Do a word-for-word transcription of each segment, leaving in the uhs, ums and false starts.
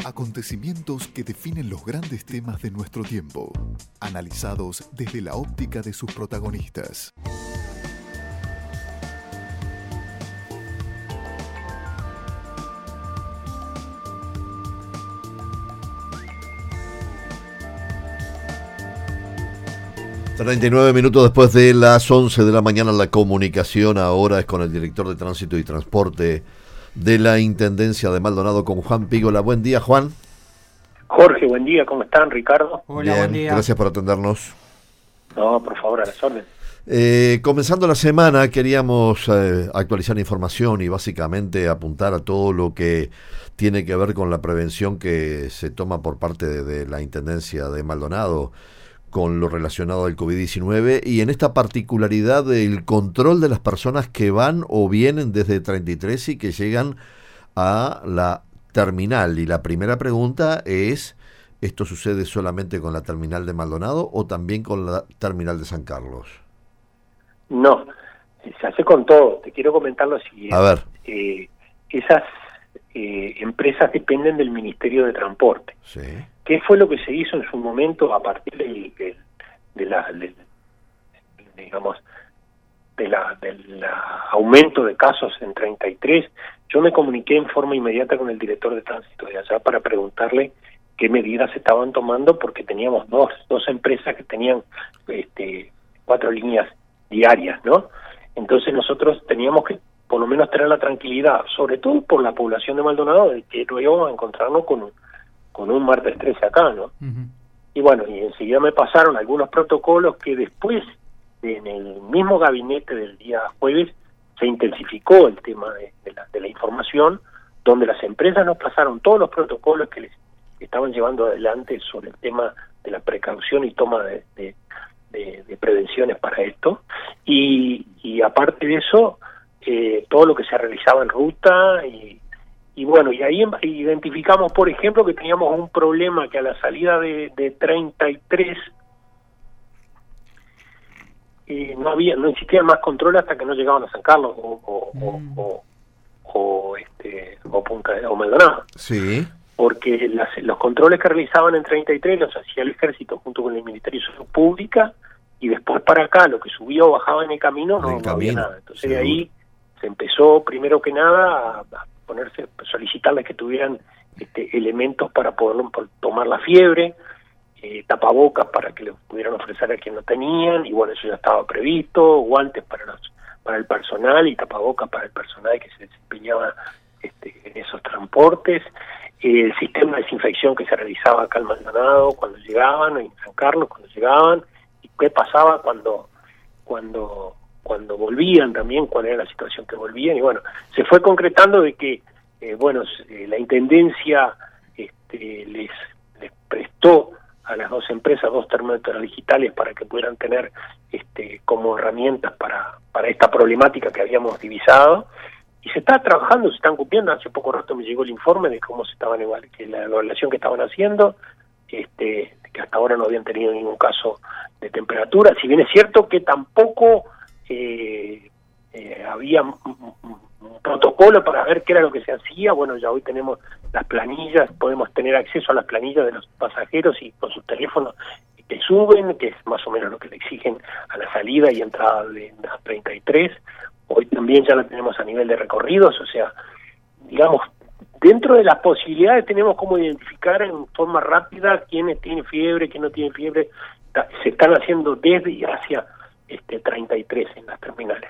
Acontecimientos que definen los grandes temas de nuestro tiempo, analizados desde la óptica de sus protagonistas. treinta y nueve minutos después de las once de la mañana, la comunicación ahora es con el director de Tránsito y Transporte de la Intendencia de Maldonado, con Juan Pígola. Buen día, Juan. Jorge, buen día, ¿cómo están, Ricardo? Hola, bien, buen día. Gracias por atendernos. No, por favor, a las órdenes. Eh, comenzando la semana, queríamos eh, actualizar información y básicamente apuntar a todo lo que tiene que ver con la prevención que se toma por parte de, de la Intendencia de Maldonado con lo relacionado al COVID diecinueve y en esta particularidad del control de las personas que van o vienen desde treinta y tres y que llegan a la terminal. Y la primera pregunta es, ¿esto sucede solamente con la terminal de Maldonado o también con la terminal de San Carlos? No, se hace con todo. Te quiero comentar lo siguiente. A ver. Eh, esas eh, empresas dependen del Ministerio de Transporte. Sí. ¿Qué fue lo que se hizo en su momento a partir del, del, de la, del, digamos, de la, del aumento de casos en treinta y tres? Yo me comuniqué en forma inmediata con el director de tránsito de allá para preguntarle qué medidas se estaban tomando, porque teníamos dos, dos empresas que tenían este, cuatro líneas diarias, ¿no? Entonces nosotros teníamos que por lo menos tener la tranquilidad, sobre todo por la población de Maldonado, de que no íbamos a encontrarnos con un con un martes trece acá, ¿no? Uh-huh. Y bueno, y enseguida me pasaron algunos protocolos que después, en el mismo gabinete del día jueves, se intensificó el tema de, de, la, de la información, donde las empresas nos pasaron todos los protocolos que les estaban llevando adelante sobre el tema de la precaución y toma de, de, de, de prevenciones para esto, y, y aparte de eso, eh, todo lo que se realizaba en ruta, y Y bueno, y ahí identificamos, por ejemplo, que teníamos un problema que a la salida de, de treinta y tres eh, no había, no existía más control hasta que no llegaban a San Carlos o o, mm. o, o, o este o Punta o Maldonado. Sí. Porque las, los controles que realizaban en treinta y tres los hacía el Ejército junto con el Ministerio de Salud Pública, y después para acá lo que subía o bajaba en el camino no, el no camino, había nada. Entonces seguro. De ahí se empezó primero que nada a, a ponerse, solicitarles que tuvieran este, elementos para poder tomar la fiebre, eh, tapabocas para que les pudieran ofrecer a quien no tenían, y bueno, eso ya estaba previsto, guantes para los para el personal y tapabocas para el personal que se desempeñaba este, en esos transportes, eh, el sistema de desinfección que se realizaba acá en Maldonado cuando llegaban, en San Carlos cuando llegaban, y qué pasaba cuando cuando cuando volvían también, cuál era la situación que volvían, y bueno, se fue concretando de que, eh, bueno, eh, la Intendencia este, les, les prestó a las dos empresas dos termómetros digitales para que pudieran tener este, como herramientas para, para esta problemática que habíamos divisado, y se está trabajando, se están cumpliendo. Hace poco rato me llegó el informe de cómo se estaban, que la evaluación que estaban haciendo, este, que hasta ahora no habían tenido ningún caso de temperatura, si bien es cierto que tampoco Eh, eh, había un, un, un protocolo para ver qué era lo que se hacía. Bueno, ya hoy tenemos las planillas, podemos tener acceso a las planillas de los pasajeros y con sus teléfonos que suben, que es más o menos lo que le exigen a la salida y entrada de las treinta y tres. Hoy también ya la tenemos a nivel de recorridos, o sea, digamos, dentro de las posibilidades tenemos cómo identificar en forma rápida quiénes tienen fiebre, quién no tiene fiebre. Se están haciendo desde y hacia este treinta y tres en las terminales.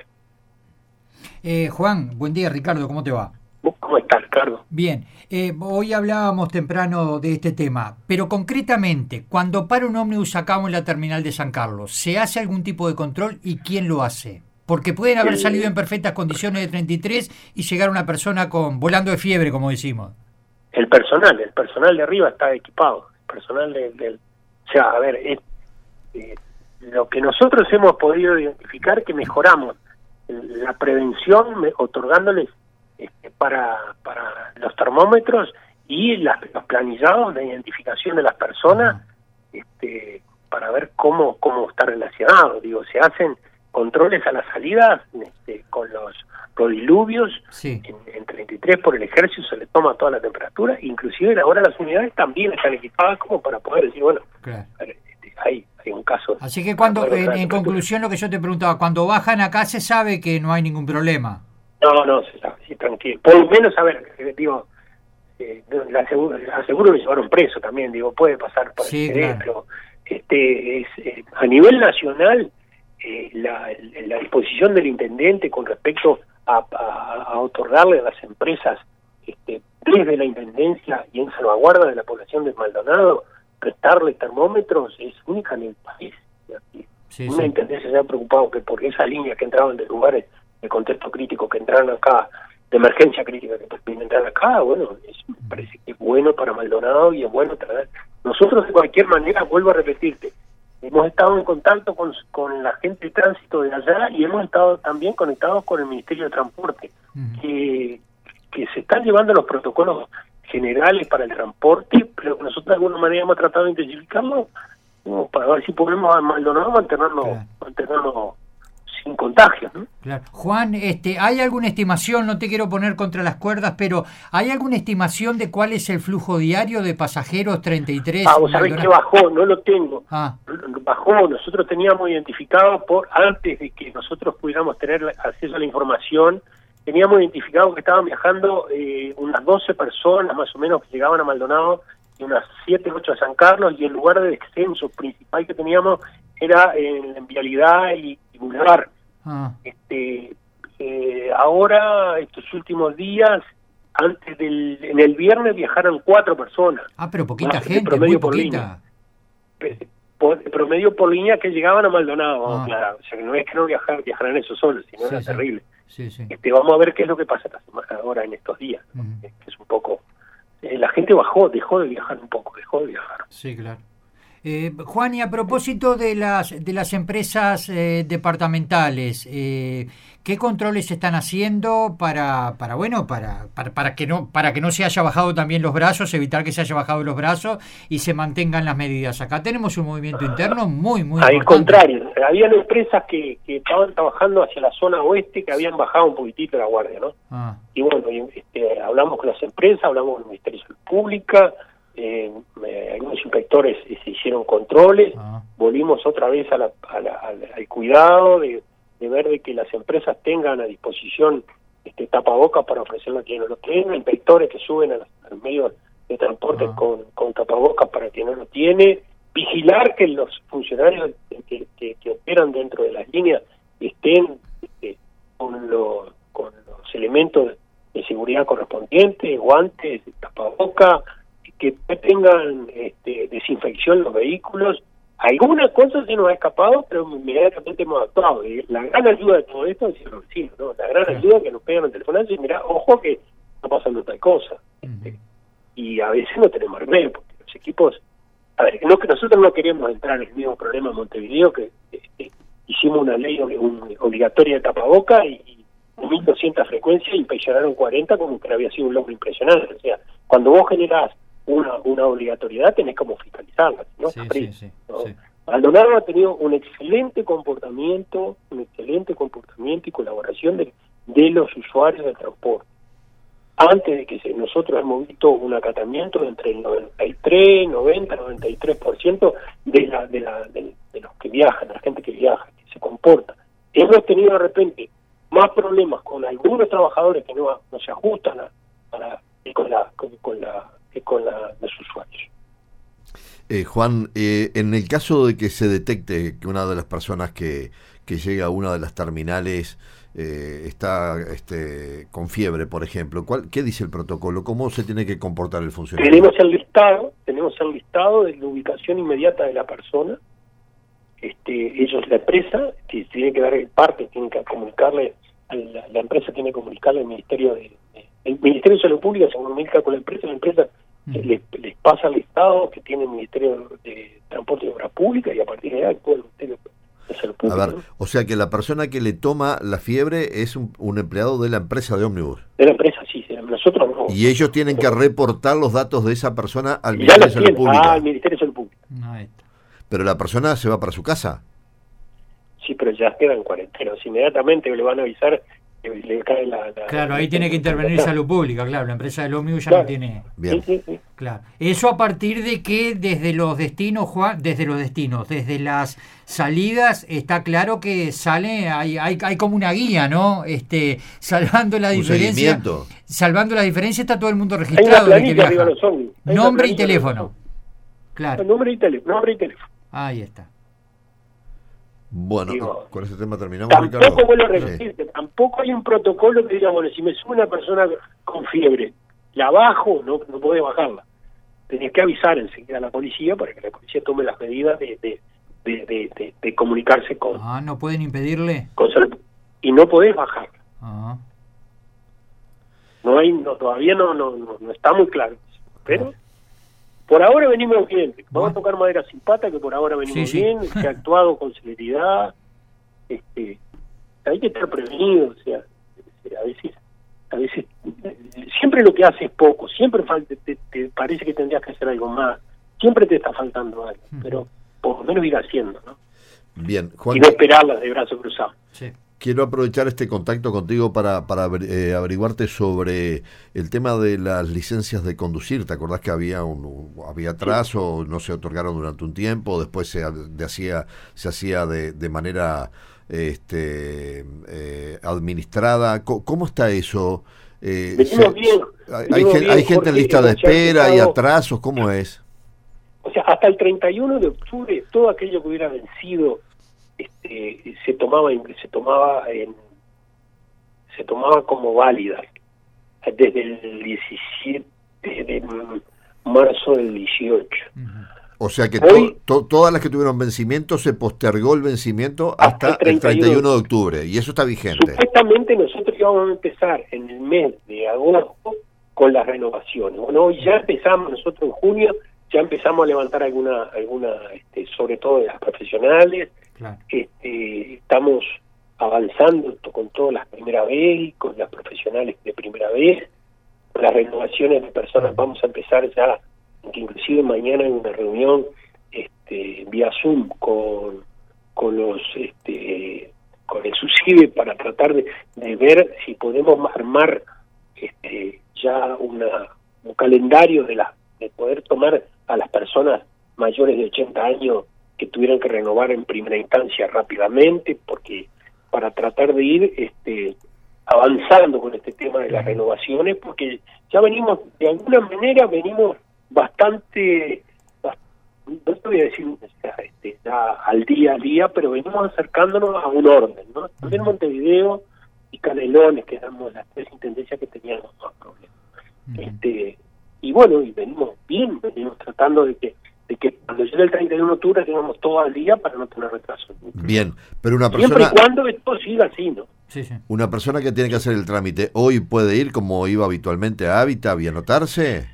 Eh, Juan, buen día. Ricardo, ¿cómo te va? ¿Cómo estás, Ricardo? Bien, eh, hoy hablábamos temprano de este tema, pero concretamente, cuando para un ómnibus acá en la terminal de San Carlos, ¿se hace algún tipo de control y quién lo hace? Porque pueden haber el, salido en perfectas condiciones de treinta y tres y llegar una persona con volando de fiebre, como decimos. El personal, el personal de arriba está equipado, el personal del... del o sea, a ver, es... Eh, lo que nosotros hemos podido identificar, que mejoramos la prevención otorgándoles este, para para los termómetros y las, los planillados de identificación de las personas, este, para ver cómo cómo está relacionado. Digo, se hacen controles a las salidas este, con los prodiluvios, sí. en, en treinta y tres por el ejército se le toma toda la temperatura, inclusive ahora las unidades también están equipadas como para poder decir, bueno, claro. este, hay, hay un caso. Así que cuando, en, en conclusión, lo que yo te preguntaba, cuando bajan acá se sabe que no hay ningún problema. No, no, se sabe, sí, tranquilo. Por lo menos, a ver, digo, eh, la aseguro, aseguro que llevaron preso también, digo, puede pasar por sí, el claro. pero este, es, eh, a nivel nacional, eh, la, la disposición del intendente con respecto a, a, a otorgarle a las empresas este, desde la intendencia y en salvaguarda de la población de Maldonado, prestarle termómetros es única en el país. Sí, Una sí. intendencia se ha preocupado que por esas líneas que entraban de lugares de contexto crítico que entraron acá, de emergencia crítica que pueden entrar acá, bueno, es, me parece que es bueno para Maldonado y es bueno traer. Nosotros de cualquier manera, vuelvo a repetirte, hemos estado en contacto con, con la gente de tránsito de allá y hemos estado también conectados con el Ministerio de Transporte, uh-huh. que, que se están llevando los protocolos generales para el transporte, pero nosotros de alguna manera hemos tratado de intensificarlo, ¿no? Para ver si podemos a Maldonado mantenerlo, claro. mantenerlo sin contagios, ¿no? Claro. Juan, este, ¿hay alguna estimación, no te quiero poner contra las cuerdas, pero ¿hay alguna estimación de cuál es el flujo diario de pasajeros treinta y tres? Ah, vos sabés que bajó, no lo tengo. Ah. Bajó, nosotros teníamos identificado, por antes de que nosotros pudiéramos tener acceso a la información, teníamos identificado que estaban viajando eh, unas doce personas más o menos que llegaban a Maldonado y unas siete, ocho a San Carlos, y el lugar de descenso principal que teníamos era en Vialidad y, y Boulevard. Ah. Este, eh, ahora, estos últimos días, antes del, en el viernes viajaron cuatro personas. Ah, pero poquita más, gente, promedio muy por poquita. Línea. Por, promedio por línea que llegaban a Maldonado, Ah. claro. O sea, que no es que no viajar, viajaran eso solos, sino Sí, era sí. terrible. Sí, sí. Este, vamos a ver qué es lo que pasa esta semana, ahora en estos días, ¿no? Uh-huh. Que es un poco... Eh, la gente bajó, dejó de viajar un poco, dejó de viajar. Sí, claro. Eh, Juan, y a propósito de las de las empresas eh, departamentales, eh, ¿qué controles se están haciendo para para bueno para, para para que no para que no se haya bajado también los brazos, evitar que se haya bajado los brazos y se mantengan las medidas? Acá tenemos un movimiento interno muy muy Al importante. contrario, habían empresas que, que estaban trabajando hacia la zona oeste que habían bajado un poquitito la guardia, ¿no? Ah. Y bueno, este, hablamos con las empresas, hablamos con el Ministerio de Salud Pública. Eh, eh, algunos inspectores eh, se hicieron controles, Ah. volvimos otra vez a la, a la, al, al cuidado de, de ver de que las empresas tengan a disposición este tapabocas para ofrecerlo a quien no lo tenga, inspectores que suben a los, a los medios de transporte Ah. con, con tapabocas para quien no lo tiene, vigilar que los funcionarios que, que, que operan dentro de las líneas estén este, con, lo, con los elementos de seguridad correspondientes, guantes, tapabocas, que tengan este, desinfección los vehículos. Alguna cosa se nos ha escapado, pero inmediatamente hemos actuado. Y la gran ayuda de todo esto es los vecinos, ¿no? La gran Claro. ayuda que nos pegan el telefonazo y mirá, ojo que está pasando tal cosa. Uh-huh. Y a veces no tenemos remedio, porque los equipos... A ver, no, que nosotros no queremos entrar en el mismo problema en Montevideo, que este, hicimos una ley un, obligatoria de tapaboca y, y mil doscientas frecuencias y inspeccionaron cuarenta, como que había sido un logro impresionante. O sea, cuando vos generás una una obligatoriedad tenés como fiscalizarla, ¿no? Sí, Abrir, sí, sí, ¿no? sí. Maldonado ha tenido un excelente comportamiento, un excelente comportamiento y colaboración de, de los usuarios del transporte. Antes de que se, nosotros hemos visto un acatamiento de entre el noventa y tres, noventa, noventa y tres por ciento de la de la de, de los que viajan, la gente que viaja, que se comporta. Hemos tenido de repente más problemas con algunos trabajadores que no, no se ajustan a, a la, con la con, con la con la, los usuarios. Eh, Juan, eh, en el caso de que se detecte que una de las personas que, que llega a una de las terminales eh, está este, con fiebre, por ejemplo, ¿cuál, ¿qué dice el protocolo? ¿Cómo se tiene que comportar el funcionario? Tenemos el listado, tenemos el listado de la ubicación inmediata de la persona. Este, ellos, la empresa, que tiene que dar parte, tiene que comunicarle, a la, la empresa tiene que comunicarle al Ministerio de, de el Ministerio de Salud Pública se comunica con la empresa, la empresa mm. les, les pasa el listado que tiene el Ministerio de Transporte y Obras Públicas y a partir de ahí actúa el Ministerio de Salud Pública. A ver, ¿no? O sea que la persona que le toma la fiebre es un, un empleado de la empresa de ómnibus. De la empresa, sí, de nosotros no. Y ellos tienen que reportar los datos de esa persona al ya Ministerio de Salud tienen, Pública. ah, al Ministerio de Salud Pública. Ahí está. Pero la persona se va para su casa. Sí, pero ya quedan cuarentenas, inmediatamente le van a avisar que le cae la... la claro, ahí la, tiene que intervenir la, salud pública, claro, la empresa del ómnibus ya claro. no tiene... Bien. Sí, sí, sí. Claro. Eso a partir de que desde los destinos, Juan, desde los destinos, desde las salidas, está claro que sale, hay, hay, hay como una guía, ¿no? Este, salvando la Un diferencia. seguimiento. Salvando la diferencia está todo el mundo Hay una registrado de que planilla arriba viaja. de los ómnibus. Hay una Nombre y planilla arriba de los teléfono. ómnibus. Claro. Nombre y teléfono. Nombre y teléfono. Ahí está. Bueno, Digo, con ese tema terminamos, Tampoco, Ricardo. vuelvo a Sí. repetir, que tampoco hay un protocolo que diga, bueno, si me sube una persona con fiebre, la bajo, no, no podés bajarla. Tenés que avisar enseguida a la policía para que la policía tome las medidas de, de, de, de, de, de comunicarse con, Ah, ¿no pueden impedirle? con salud. Y no podés bajarla. Ah, No hay, no, todavía no, no, no, no está muy claro. Pero por ahora venimos bien. Vamos Bueno. a tocar madera sin pata, que por ahora venimos Sí, sí. bien, se ha actuado con celeridad. Este, hay que estar prevenido, o sea, a veces, a veces siempre lo que hace es poco, siempre falta, te, te parece que tendrías que hacer algo más, siempre te está faltando algo, pero por lo menos ir haciendo, ¿no? Bien, Juan, Y no esperarlas de brazos cruzados. sí. quiero aprovechar este contacto contigo para, para eh, averiguarte sobre el tema de las licencias de conducir. ¿Te acordás que había un, un- había atraso, no se otorgaron durante un tiempo, después se, de hacía, se hacía de, de manera este, eh, administrada? ¿Cómo, cómo está eso? Eh, Venimos se- bien, hay, venimos gen- bien, hay gente en Jorge, lista de hemos ya espera, hay empezado- atrasos, ¿cómo es? O sea, hasta el treinta y uno de octubre todo aquello que hubiera vencido este, se tomaba en- se tomaba en, se tomaba como válida desde el diecisiete de marzo del dieciocho. Ujú. O sea que Hoy- to- to- todas las que tuvieron vencimiento se postergó el vencimiento hasta, Hasta el el treinta y uno de octubre y eso está vigente. Supuestamente nosotros íbamos a empezar en el mes de agosto con las renovaciones. Bueno, hoy ya empezamos, nosotros en junio ya empezamos a levantar alguna, alguna este, sobre todo de las profesionales. Claro. Este, estamos avanzando to- con todas las primera vez, con las profesionales de primera vez, con las renovaciones de personas. Vamos a empezar ya, que inclusive mañana hay una reunión este, vía Zoom con, con los este, con el SUSIBE para tratar de, de ver si podemos armar este, ya una, un calendario de, la, de poder tomar a las personas mayores de ochenta años que tuvieran que renovar en primera instancia rápidamente, porque para tratar de ir este, avanzando con este tema de las renovaciones, porque ya venimos, de alguna manera venimos bastante, bast- no te voy a decir o sea, este, ya al día a día, pero venimos acercándonos a un orden, ¿no? También Montevideo y Canelones, que éramos las tres intendencias que teníamos más problemas. Ujú. Este, y bueno, y venimos bien, venimos tratando de que de que cuando llegue el treinta y uno de octubre tengamos todo al día para no tener retraso. Bien, pero una Siempre persona y cuando esto siga así, ¿no? Sí, sí. una persona que tiene que hacer el trámite hoy puede ir como iba habitualmente a Hábitat y anotarse.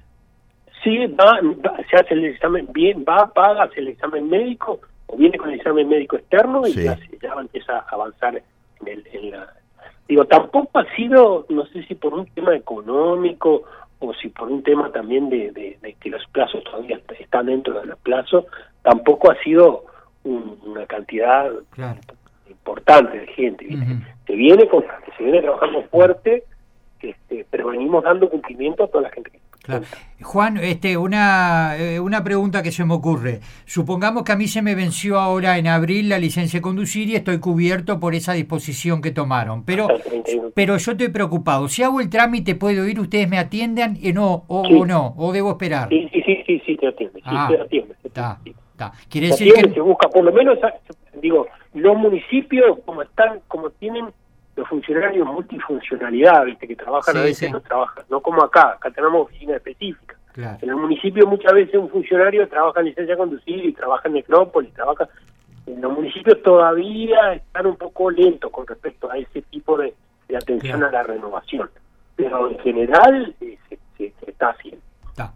Sí, va, va, se hace el examen bien, va, paga, hace el examen médico, o viene con el examen médico externo y Sí. ya, se- ya empieza a avanzar en, el, en la... Digo, tampoco ha sido, no sé si por un tema económico o si por un tema también de, de, de que los plazos todavía est- están dentro de los plazos, tampoco ha sido un- una cantidad Claro. importante de gente, ¿viste? Ujú. Se viene con, se viene trabajando fuerte, este, pero venimos dando cumplimiento a toda la gente que Claro. Juan, este, una, eh, una pregunta que se me ocurre. Supongamos que a mí se me venció ahora en abril la licencia de conducir y estoy cubierto por esa disposición que tomaron. Pero, Hasta el treinta y uno. pero yo estoy preocupado. Si hago el trámite, ¿puedo ir? ¿Ustedes me atiendan? Eh, no, o, Sí. o no, o debo esperar. Sí, sí, sí, sí, sí, te atiende, sí, Ah, te atiende. te Está, atiende. está. Quiere Se decir atiende, que... se busca, por lo menos, ah, digo, los municipios como están, como tienen los funcionarios multifuncionalidad, viste, que trabajan Sí, a veces, sí. no trabajan, no como acá, acá tenemos oficinas específicas. Claro. En el municipio muchas veces un funcionario trabaja en licencia de conducir y trabaja en necrópolis, trabaja... En los municipios todavía están un poco lentos con respecto a ese tipo de, de atención Claro. a la renovación, pero en general eh, se, se- se está haciendo. Está.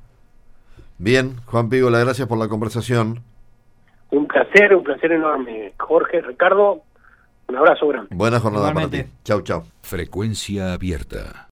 Bien, Juan Pigola, gracias por la conversación. Un placer, un placer enorme. Jorge, Ricardo, un abrazo grande. Buena jornada para ti. Igualmente. Chau, chau. Frecuencia abierta.